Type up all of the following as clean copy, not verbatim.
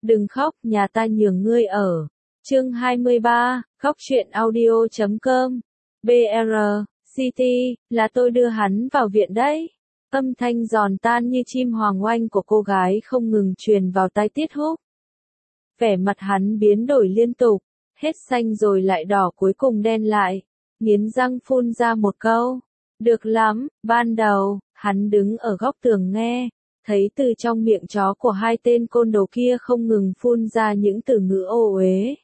Đừng khóc, nhà ta nhường ngươi ở. Chương 23, khóc chuyện audio.com. BR, City, là tôi đưa hắn vào viện đấy. Âm thanh giòn tan như chim hoàng oanh của cô gái không ngừng truyền vào tai Tiết Húc. Vẻ mặt hắn biến đổi liên tục, hết xanh rồi lại đỏ cuối cùng đen lại, nghiến răng phun ra một câu. Được lắm, ban đầu, hắn đứng ở góc tường nghe, thấy từ trong miệng chó của hai tên côn đồ kia không ngừng phun ra những từ ngữ ô uế.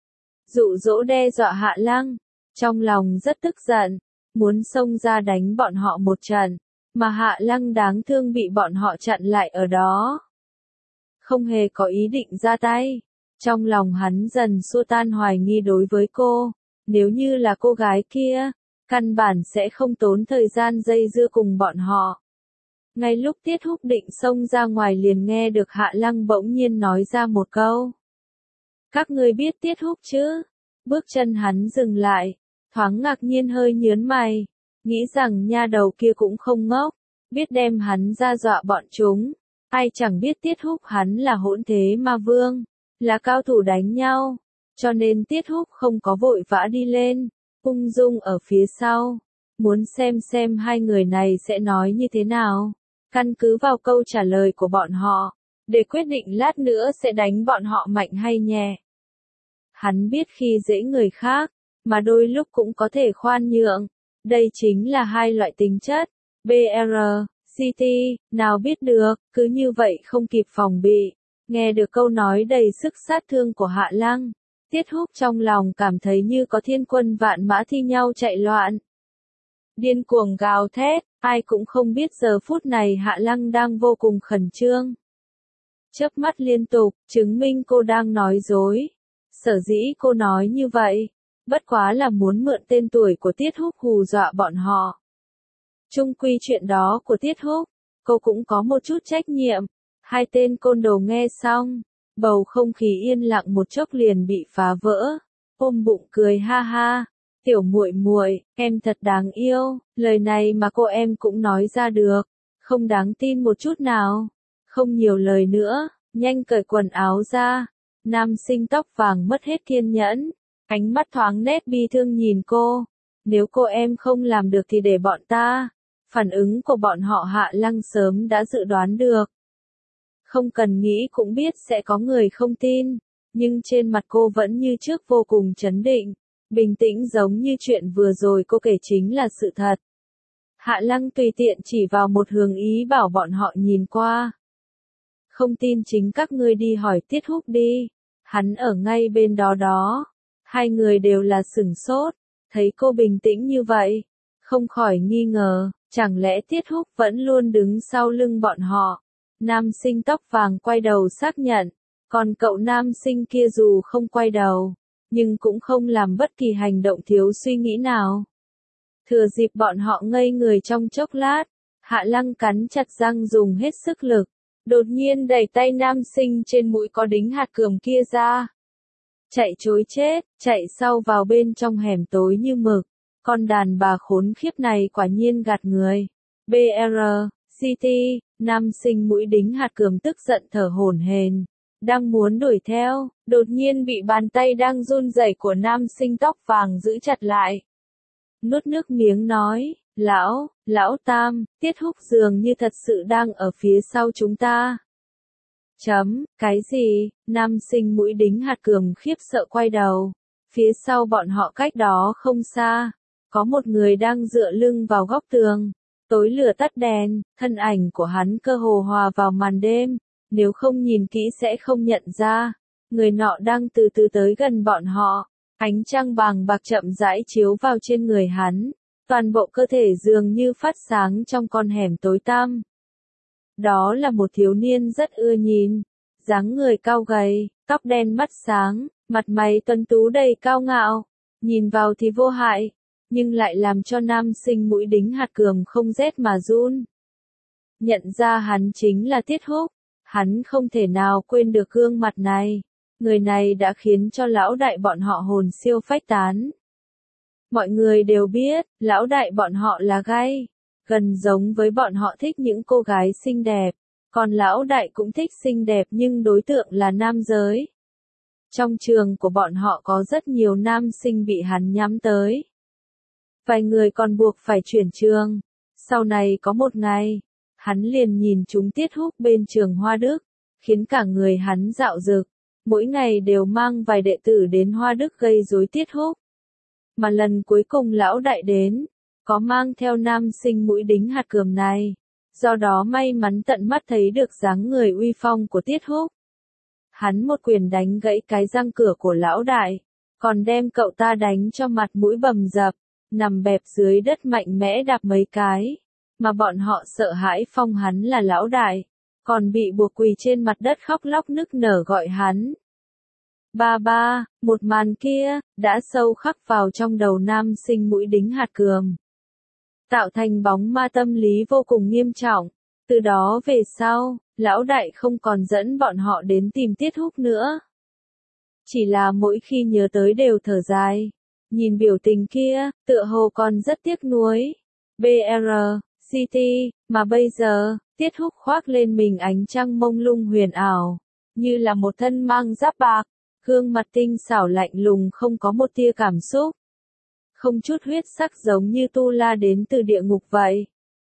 Dụ dỗ đe dọa Hạ Lăng, trong lòng rất tức giận, muốn xông ra đánh bọn họ một trận, mà Hạ Lăng đáng thương bị bọn họ chặn lại ở đó. Không hề có ý định ra tay, trong lòng hắn dần xua tan hoài nghi đối với cô, nếu như là cô gái kia, căn bản sẽ không tốn thời gian dây dưa cùng bọn họ. Ngay lúc Tiết Húc định xông ra ngoài liền nghe được Hạ Lăng bỗng nhiên nói ra một câu. Các ngươi biết Tiết Húc chứ? Bước chân hắn dừng lại, thoáng ngạc nhiên hơi nhớn mày, nghĩ rằng nha đầu kia cũng không ngốc, biết đem hắn ra dọa bọn chúng. Ai chẳng biết Tiết Húc hắn là hỗn thế ma vương, là cao thủ đánh nhau, cho nên Tiết Húc không có vội vã đi lên, ung dung ở phía sau, muốn xem hai người này sẽ nói như thế nào, căn cứ vào câu trả lời của bọn họ, để quyết định lát nữa sẽ đánh bọn họ mạnh hay nhẹ. Hắn biết khi dễ người khác, mà đôi lúc cũng có thể khoan nhượng, đây chính là hai loại tính chất, BR, City, nào biết được, cứ như vậy không kịp phòng bị, nghe được câu nói đầy sức sát thương của Hạ Lăng, Tiết Húc trong lòng cảm thấy như có thiên quân vạn mã thi nhau chạy loạn. Điên cuồng gào thét, ai cũng không biết giờ phút này Hạ Lăng đang vô cùng khẩn trương. Chớp mắt liên tục, chứng minh cô đang nói dối. Sở dĩ cô nói như vậy, bất quá là muốn mượn tên tuổi của Tiết Húc hù dọa bọn họ. Chung quy chuyện đó của Tiết Húc, cô cũng có một chút trách nhiệm. Hai tên côn đồ nghe xong, bầu không khí yên lặng một chốc liền bị phá vỡ. Ôm bụng cười ha ha, tiểu muội muội, em thật đáng yêu, lời này mà cô em cũng nói ra được, không đáng tin một chút nào. Không nhiều lời nữa, nhanh cởi quần áo ra. Nam sinh tóc vàng mất hết kiên nhẫn, ánh mắt thoáng nét bi thương nhìn cô. Nếu cô em không làm được thì để bọn ta. Phản ứng của bọn họ Hạ Lăng sớm đã dự đoán được. Không cần nghĩ cũng biết sẽ có người không tin, nhưng trên mặt cô vẫn như trước vô cùng trấn định, bình tĩnh giống như chuyện vừa rồi cô kể chính là sự thật. Hạ Lăng tùy tiện chỉ vào một hướng ý bảo bọn họ nhìn qua. Không tin chính các ngươi đi hỏi Tiết Húc đi. Hắn ở ngay bên đó đó. Hai người đều là sửng sốt, thấy cô bình tĩnh như vậy, không khỏi nghi ngờ, chẳng lẽ Tiết Húc vẫn luôn đứng sau lưng bọn họ. Nam sinh tóc vàng quay đầu xác nhận, còn cậu nam sinh kia dù không quay đầu, nhưng cũng không làm bất kỳ hành động thiếu suy nghĩ nào. Thừa dịp bọn họ ngây người trong chốc lát, Hạ Lăng cắn chặt răng dùng hết sức lực, đột nhiên đẩy tay nam sinh trên mũi có đính hạt cườm kia ra. Chạy trối chết, chạy sau vào bên trong hẻm tối như mực, con đàn bà khốn khiếp này quả nhiên gạt người. BR, City, nam sinh mũi đính hạt cườm tức giận thở hổn hển, đang muốn đuổi theo, đột nhiên bị bàn tay đang run rẩy của nam sinh tóc vàng giữ chặt lại. Nuốt nước miếng nói, lão Tam, Tiết Húc dường như thật sự đang ở phía sau chúng ta. Cái gì? Nam sinh mũi đính hạt cườm khiếp sợ quay đầu. Phía sau bọn họ cách đó không xa, có một người đang dựa lưng vào góc tường. Tối lửa tắt đèn, thân ảnh của hắn cơ hồ hòa vào màn đêm, nếu không nhìn kỹ sẽ không nhận ra. Người nọ đang từ từ tới gần bọn họ, ánh trăng vàng bạc chậm rãi chiếu vào trên người hắn, toàn bộ cơ thể dường như phát sáng trong con hẻm tối tăm. Đó là một thiếu niên rất ưa nhìn, dáng người cao gầy, tóc đen mắt sáng, mặt mày tuấn tú đầy cao ngạo, nhìn vào thì vô hại, nhưng lại làm cho nam sinh mũi đính hạt cườm không rét mà run. Nhận ra hắn chính là Tiết Húc, hắn không thể nào quên được gương mặt này, người này đã khiến cho lão đại bọn họ hồn siêu phách tán. Mọi người đều biết, lão đại bọn họ là gay, gần giống với bọn họ thích những cô gái xinh đẹp, Còn lão đại cũng thích xinh đẹp nhưng đối tượng là nam giới. Trong trường của bọn họ có rất nhiều nam sinh bị hắn nhắm tới. Vài người còn buộc phải chuyển trường. Sau này có một ngày, hắn liền nhìn chúng Tiết Húc bên trường Hoa Đức, khiến cả người hắn dạo dực, mỗi ngày đều mang vài đệ tử đến Hoa Đức gây rối Tiết Húc. Mà lần cuối cùng lão đại đến, có mang theo nam sinh mũi đính hạt cườm này, do đó may mắn tận mắt thấy được dáng người uy phong của Tiết Húc. Hắn một quyền đánh gãy cái răng cửa của lão đại, còn đem cậu ta đánh cho mặt mũi bầm dập, nằm bẹp dưới đất mạnh mẽ đạp mấy cái, mà bọn họ sợ hãi phong hắn là lão đại, còn bị buộc quỳ trên mặt đất khóc lóc nức nở gọi hắn. Ba ba, một màn kia, đã sâu khắc vào trong đầu nam sinh mũi đính hạt cườm, tạo thành bóng ma tâm lý vô cùng nghiêm trọng. Từ đó về sau, lão đại không còn dẫn bọn họ đến tìm Tiết Húc nữa. Chỉ là mỗi khi nhớ tới đều thở dài. Nhìn biểu tình kia, tựa hồ còn rất tiếc nuối. BR, City, mà bây giờ, Tiết Húc khoác lên mình ánh trăng mông lung huyền ảo, như là một thân mang giáp bạc, gương mặt tinh xảo lạnh lùng không có một tia cảm xúc. Không chút huyết sắc giống như tu la đến từ địa ngục vậy.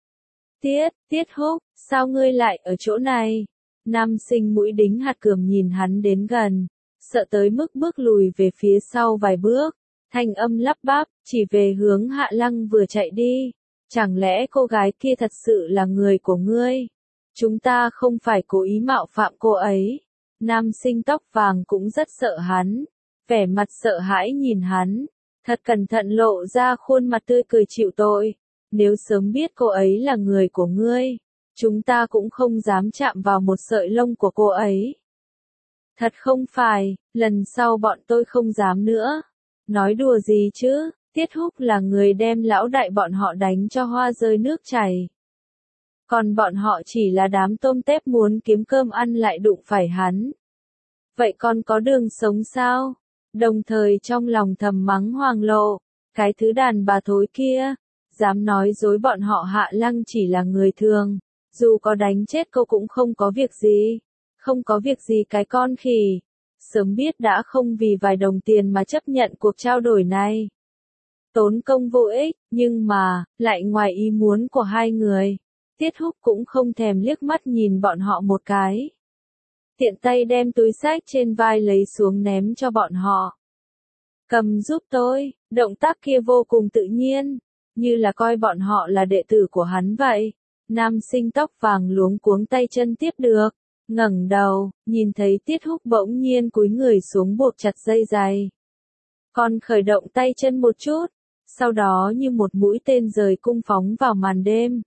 Tiết Húc, sao ngươi lại ở chỗ này? Nam sinh mũi đính hạt cườm nhìn hắn đến gần, sợ tới mức bước lùi về phía sau vài bước, thanh âm lắp bắp, chỉ về hướng Hạ Lăng vừa chạy đi. Chẳng lẽ cô gái kia thật sự là người của ngươi? Chúng ta không phải cố ý mạo phạm cô ấy. Nam sinh tóc vàng cũng rất sợ hắn, vẻ mặt sợ hãi nhìn hắn, thật cẩn thận lộ ra khuôn mặt tươi cười chịu tội. Nếu sớm biết cô ấy là người của ngươi, chúng ta cũng không dám chạm vào một sợi lông của cô ấy. Thật không phải, lần sau bọn tôi không dám nữa. Nói đùa gì chứ, Tiết Húc là người đem lão đại bọn họ đánh cho hoa rơi nước chảy. Còn bọn họ chỉ là đám tôm tép muốn kiếm cơm ăn lại đụng phải hắn. Vậy còn có đường sống sao? Đồng thời trong lòng thầm mắng Hoàng Lộ, cái thứ đàn bà thối kia, dám nói dối bọn họ Hạ Lăng chỉ là người thường, dù có đánh chết cô cũng không có việc gì. Không có việc gì cái con khỉ. Sớm biết đã không vì vài đồng tiền mà chấp nhận cuộc trao đổi này. Tốn công vô ích, nhưng mà, lại ngoài ý muốn của hai người. Tiết Húc cũng không thèm liếc mắt nhìn bọn họ một cái. Tiện tay đem túi xách trên vai lấy xuống ném cho bọn họ. Cầm giúp tôi, động tác kia vô cùng tự nhiên, như là coi bọn họ là đệ tử của hắn vậy. Nam sinh tóc vàng luống cuống tay chân tiếp được, ngẩng đầu, nhìn thấy Tiết Húc bỗng nhiên cúi người xuống buộc chặt dây giày. Còn khởi động tay chân một chút, sau đó như một mũi tên rời cung phóng vào màn đêm.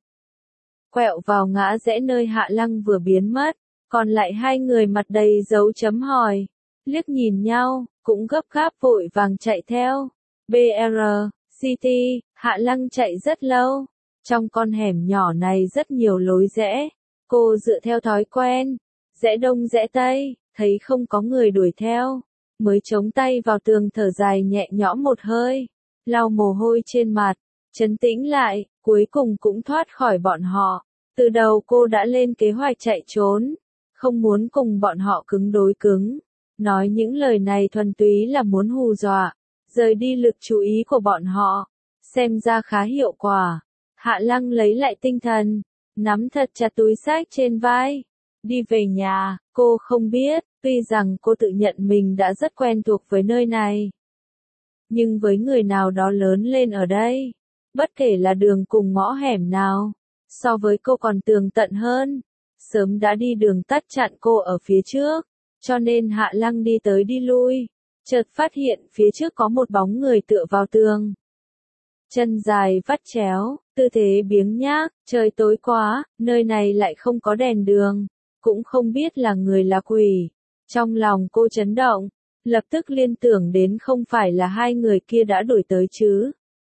Quẹo vào ngã rẽ nơi Hạ Lăng vừa biến mất, còn lại hai người mặt đầy dấu chấm hỏi, liếc nhìn nhau, cũng gấp gáp vội vàng chạy theo. BR, City, Hạ Lăng chạy rất lâu. Trong con hẻm nhỏ này rất nhiều lối rẽ. Cô dựa theo thói quen, rẽ đông rẽ tây, thấy không có người đuổi theo, mới chống tay vào tường thở dài nhẹ nhõm một hơi, lau mồ hôi trên mặt, trấn tĩnh lại, cuối cùng cũng thoát khỏi bọn họ. Từ đầu cô đã lên kế hoạch chạy trốn, không muốn cùng bọn họ cứng đối cứng. Nói những lời này thuần túy là muốn hù dọa, rời đi lực chú ý của bọn họ. Xem ra khá hiệu quả. Hạ Lăng lấy lại tinh thần, nắm thật chặt túi xách trên vai. Đi về nhà, cô không biết, tuy rằng cô tự nhận mình đã rất quen thuộc với nơi này. Nhưng với người nào đó lớn lên ở đây, bất kể là đường cùng ngõ hẻm nào, so với cô còn tường tận hơn, sớm đã đi đường tắt chặn cô ở phía trước, cho nên Hạ Lăng đi tới đi lui, chợt phát hiện phía trước có một bóng người tựa vào tường. Chân dài vắt chéo, tư thế biếng nhác, trời tối quá, nơi này lại không có đèn đường, cũng không biết là người là quỷ. Trong lòng cô chấn động, lập tức liên tưởng đến không phải là hai người kia đã đuổi tới chứ.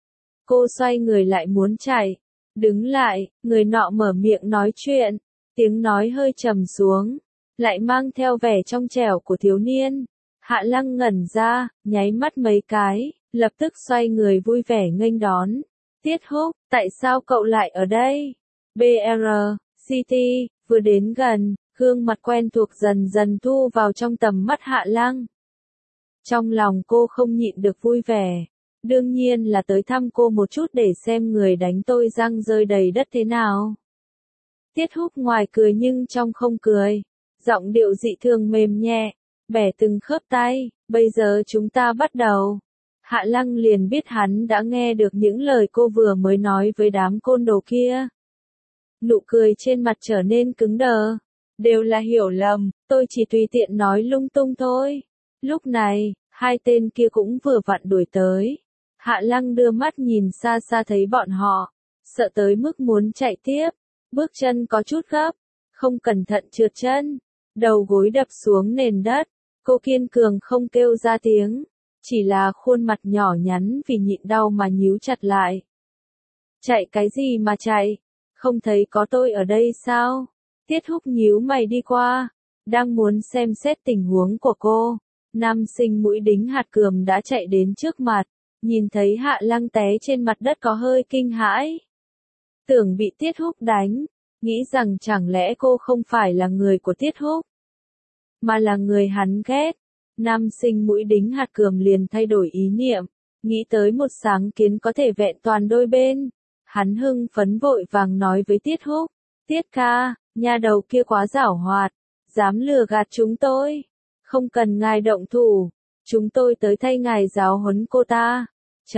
Cô xoay người lại muốn chạy, đứng lại, người nọ mở miệng nói chuyện, tiếng nói hơi trầm xuống, lại mang theo vẻ trong trẻo của thiếu niên. Hạ Lăng ngẩn ra, nháy mắt mấy cái, lập tức xoay người vui vẻ nghênh đón. Tiết Húc, tại sao cậu lại ở đây? BR, City, Vừa đến gần, gương mặt quen thuộc dần dần thu vào trong tầm mắt Hạ Lăng. Trong lòng cô không nhịn được vui vẻ. Đương nhiên là tới thăm cô một chút để xem người đánh tôi răng rơi đầy đất thế nào. Tiết Húc ngoài cười nhưng trong không cười. Giọng điệu dị thường mềm nhẹ, bẻ từng khớp tay, bây giờ chúng ta bắt đầu. Hạ Lăng liền biết hắn đã nghe được những lời cô vừa mới nói với đám côn đồ kia. Nụ cười trên mặt trở nên cứng đờ. Đều là hiểu lầm, tôi chỉ tùy tiện nói lung tung thôi. Lúc này, hai tên kia cũng vừa vặn đuổi tới. Hạ Lăng đưa mắt nhìn xa xa thấy bọn họ, sợ tới mức muốn chạy tiếp, bước chân có chút gấp, không cẩn thận trượt chân, đầu gối đập xuống nền đất, cô kiên cường không kêu ra tiếng, chỉ là khuôn mặt nhỏ nhắn vì nhịn đau mà nhíu chặt lại. Chạy cái gì mà chạy, không thấy có tôi ở đây sao? Tiết Húc nhíu mày đi qua, đang muốn xem xét tình huống của cô, nam sinh mũi đính hạt cườm đã chạy đến trước mặt. Nhìn thấy Hạ Lăng té trên mặt đất có hơi kinh hãi. Tưởng bị Tiết Húc đánh, nghĩ rằng chẳng lẽ cô không phải là người của Tiết Húc, mà là người hắn ghét. Nam sinh mũi đính hạt cườm liền thay đổi ý niệm, nghĩ tới một sáng kiến có thể vẹn toàn đôi bên. Hắn hưng phấn vội vàng nói với Tiết Húc, Tiết ca, nha đầu kia quá giảo hoạt, dám lừa gạt chúng tôi. Không cần ngài động thủ, chúng tôi tới thay ngài giáo huấn cô ta.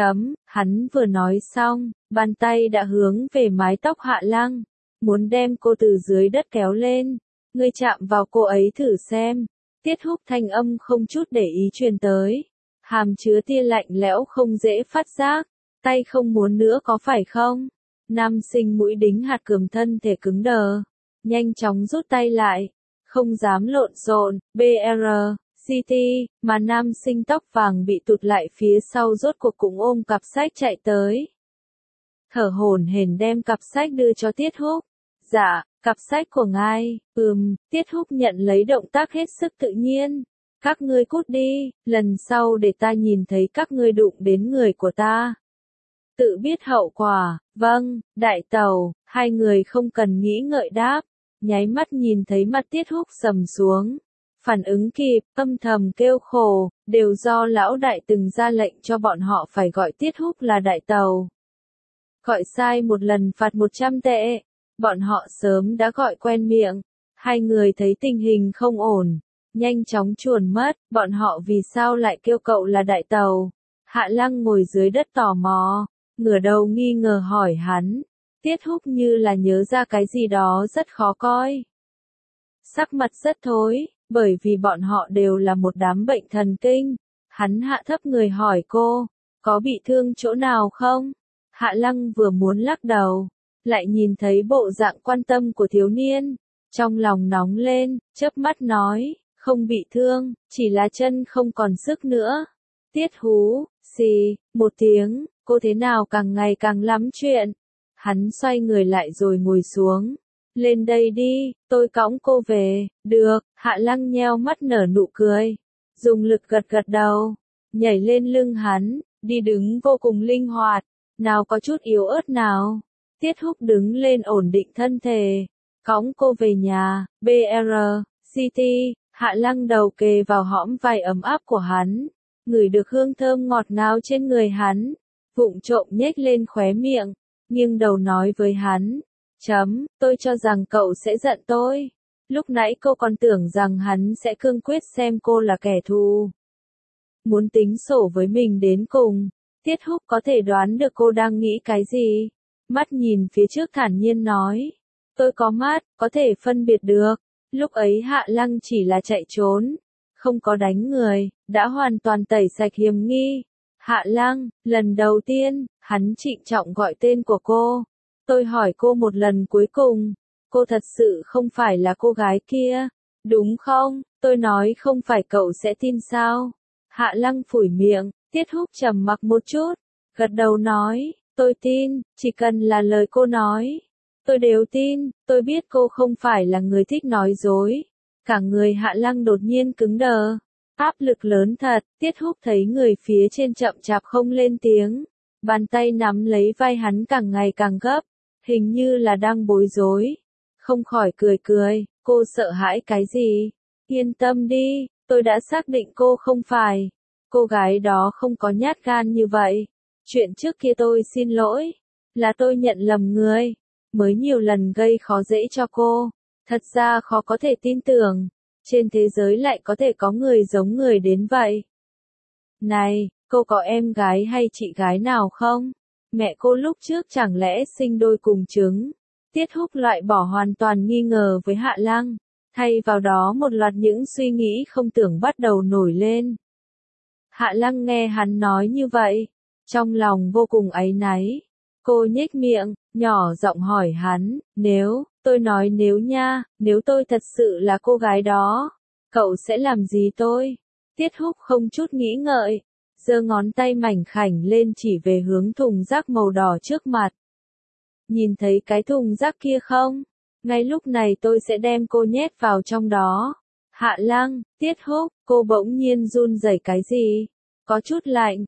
Hắn vừa nói xong, bàn tay đã hướng về mái tóc Hạ Lăng, muốn đem cô từ dưới đất kéo lên. Ngươi chạm vào cô ấy thử xem. Tiết Húc thanh âm không chút để ý truyền tới, hàm chứa tia lạnh lẽo không dễ phát giác. Tay không muốn nữa có phải không? Nam sinh mũi đính hạt cườm thân thể cứng đờ, nhanh chóng rút tay lại, không dám lộn xộn. BR City, mà nam sinh tóc vàng bị tụt lại phía sau rốt cuộc cũng ôm cặp sách chạy tới. Thở hổn hển đem cặp sách đưa cho Tiết Húc. Dạ, cặp sách của ngài. Tiết Húc nhận lấy động tác hết sức tự nhiên. Các ngươi cút đi, lần sau để ta nhìn thấy các ngươi đụng đến người của ta. Tự biết hậu quả. Vâng, đại tàu. Hai người không cần nghĩ ngợi đáp, nháy mắt nhìn thấy mặt Tiết Húc sầm xuống. Phản ứng kịp, âm thầm kêu khổ, đều do lão đại từng ra lệnh cho bọn họ phải gọi Tiết Húc là đại tàu. Gọi sai một lần phạt 100 tệ, bọn họ sớm đã gọi quen miệng. Hai người thấy tình hình không ổn, nhanh chóng chuồn mất, bọn họ vì sao lại kêu cậu là đại tàu? Hạ Lăng ngồi dưới đất tò mò, ngửa đầu nghi ngờ hỏi hắn. Tiết Húc như là nhớ ra cái gì đó rất khó coi. Sắc mặt rất thối, bởi vì bọn họ đều là một đám bệnh thần kinh. Hắn hạ thấp người hỏi cô, có bị thương chỗ nào không? Hạ Lăng vừa muốn lắc đầu, lại nhìn thấy bộ dạng quan tâm của thiếu niên. Trong lòng nóng lên, chớp mắt nói, không bị thương, chỉ là chân không còn sức nữa. Tiết hú, xì, một tiếng, cô thế nào càng ngày càng lắm chuyện. Hắn xoay người lại rồi ngồi xuống. Lên đây đi, tôi cõng cô về. Được, Hạ Lăng nheo mắt nở nụ cười, dùng lực gật gật đầu, nhảy lên lưng hắn, đi đứng vô cùng linh hoạt, nào có chút yếu ớt nào. Tiết Húc đứng lên ổn định thân thể, cõng cô về nhà. BR City, Hạ Lăng đầu kề vào hõm vai ấm áp của hắn, ngửi được hương thơm ngọt ngào trên người hắn, vụng trộm nhếch lên khóe miệng, nghiêng đầu nói với hắn. Tôi cho rằng cậu sẽ giận tôi. Lúc nãy cô còn tưởng rằng hắn sẽ cương quyết xem cô là kẻ thù, muốn tính sổ với mình đến cùng. Tiết Húc có thể đoán được cô đang nghĩ cái gì. Mắt nhìn phía trước thản nhiên nói. Tôi có mắt, có thể phân biệt được. Lúc ấy Hạ Lăng chỉ là chạy trốn, không có đánh người, đã hoàn toàn tẩy sạch hiểm nghi. Hạ Lăng, lần đầu tiên, hắn trịnh trọng gọi tên của cô. Tôi hỏi cô một lần cuối cùng, cô thật sự không phải là cô gái kia, đúng không? Tôi nói không phải cậu sẽ tin sao? Hạ Lăng phủi miệng, Tiết Húc trầm mặc một chút, gật đầu nói, tôi tin, chỉ cần là lời cô nói, tôi đều tin. Tôi biết cô không phải là người thích nói dối. Cả người Hạ Lăng đột nhiên cứng đờ, áp lực lớn thật. Tiết Húc thấy người phía trên chậm chạp không lên tiếng, bàn tay nắm lấy vai hắn càng ngày càng gấp, hình như là đang bối rối. Không khỏi cười cười, cô sợ hãi cái gì? Yên tâm đi, tôi đã xác định cô không phải. Cô gái đó không có nhát gan như vậy. Chuyện trước kia tôi xin lỗi. Là tôi nhận lầm người. Mới nhiều lần gây khó dễ cho cô. Thật ra khó có thể tin tưởng. Trên thế giới lại có thể có người giống người đến vậy. Này, cô có em gái hay chị gái nào không? Mẹ cô lúc trước chẳng lẽ sinh đôi cùng trứng? Tiết Húc loại bỏ hoàn toàn nghi ngờ với Hạ Lăng. Thay vào đó một loạt những suy nghĩ không tưởng bắt đầu nổi lên. Hạ Lăng nghe hắn nói như vậy. Trong lòng vô cùng áy náy. Cô nhếch miệng, nhỏ giọng hỏi hắn, tôi nói nếu nha, nếu tôi thật sự là cô gái đó, cậu sẽ làm gì tôi? Tiết Húc không chút nghĩ ngợi, giơ ngón tay mảnh khảnh lên chỉ về hướng thùng rác màu đỏ trước mặt. Nhìn thấy cái thùng rác kia không? Ngay lúc này tôi sẽ đem cô nhét vào trong đó. Hạ Lăng, Tiết Húc, cô bỗng nhiên run rẩy cái gì? Có chút lạnh,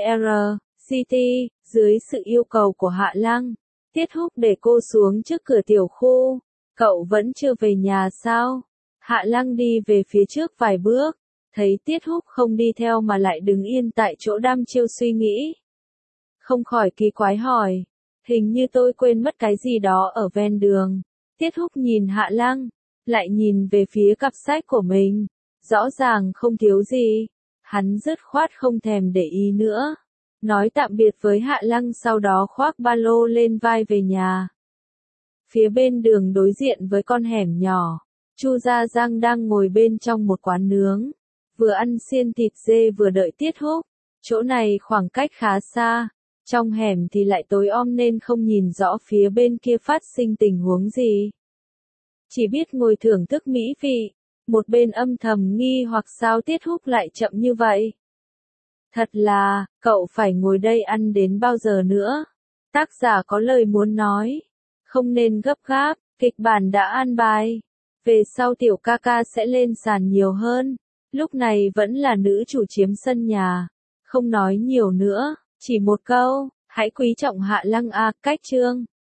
City, dưới sự yêu cầu của Hạ Lăng. Tiết Húc để cô xuống trước cửa tiểu khu. Cậu vẫn chưa về nhà sao? Hạ Lăng đi về phía trước vài bước. Thấy Tiết Húc không đi theo mà lại đứng yên tại chỗ đăm chiêu suy nghĩ. Không khỏi kỳ quái hỏi. Hình như tôi quên mất cái gì đó ở ven đường. Tiết Húc nhìn Hạ Lăng. Lại nhìn về phía cặp sách của mình. Rõ ràng không thiếu gì. Hắn dứt khoát không thèm để ý nữa. Nói tạm biệt với Hạ Lăng sau đó khoác ba lô lên vai về nhà. Phía bên đường đối diện với con hẻm nhỏ, Chu Gia Giang đang ngồi bên trong một quán nướng. Vừa ăn xiên thịt dê vừa đợi Tiết Húc. Chỗ này khoảng cách khá xa. Trong hẻm thì lại tối om nên không nhìn rõ phía bên kia phát sinh tình huống gì. Chỉ biết ngồi thưởng thức mỹ vị. Một bên âm thầm nghi hoặc sao Tiết Húc lại chậm như vậy. Thật là, cậu phải ngồi đây ăn đến bao giờ nữa? Tác giả có lời muốn nói. Không nên gấp gáp, kịch bản đã an bài. Về sau tiểu ca ca sẽ lên sàn nhiều hơn. Lúc này vẫn là nữ chủ chiếm sân nhà. Không nói nhiều nữa, chỉ một câu, hãy quý trọng Hạ Lăng a, cách chương.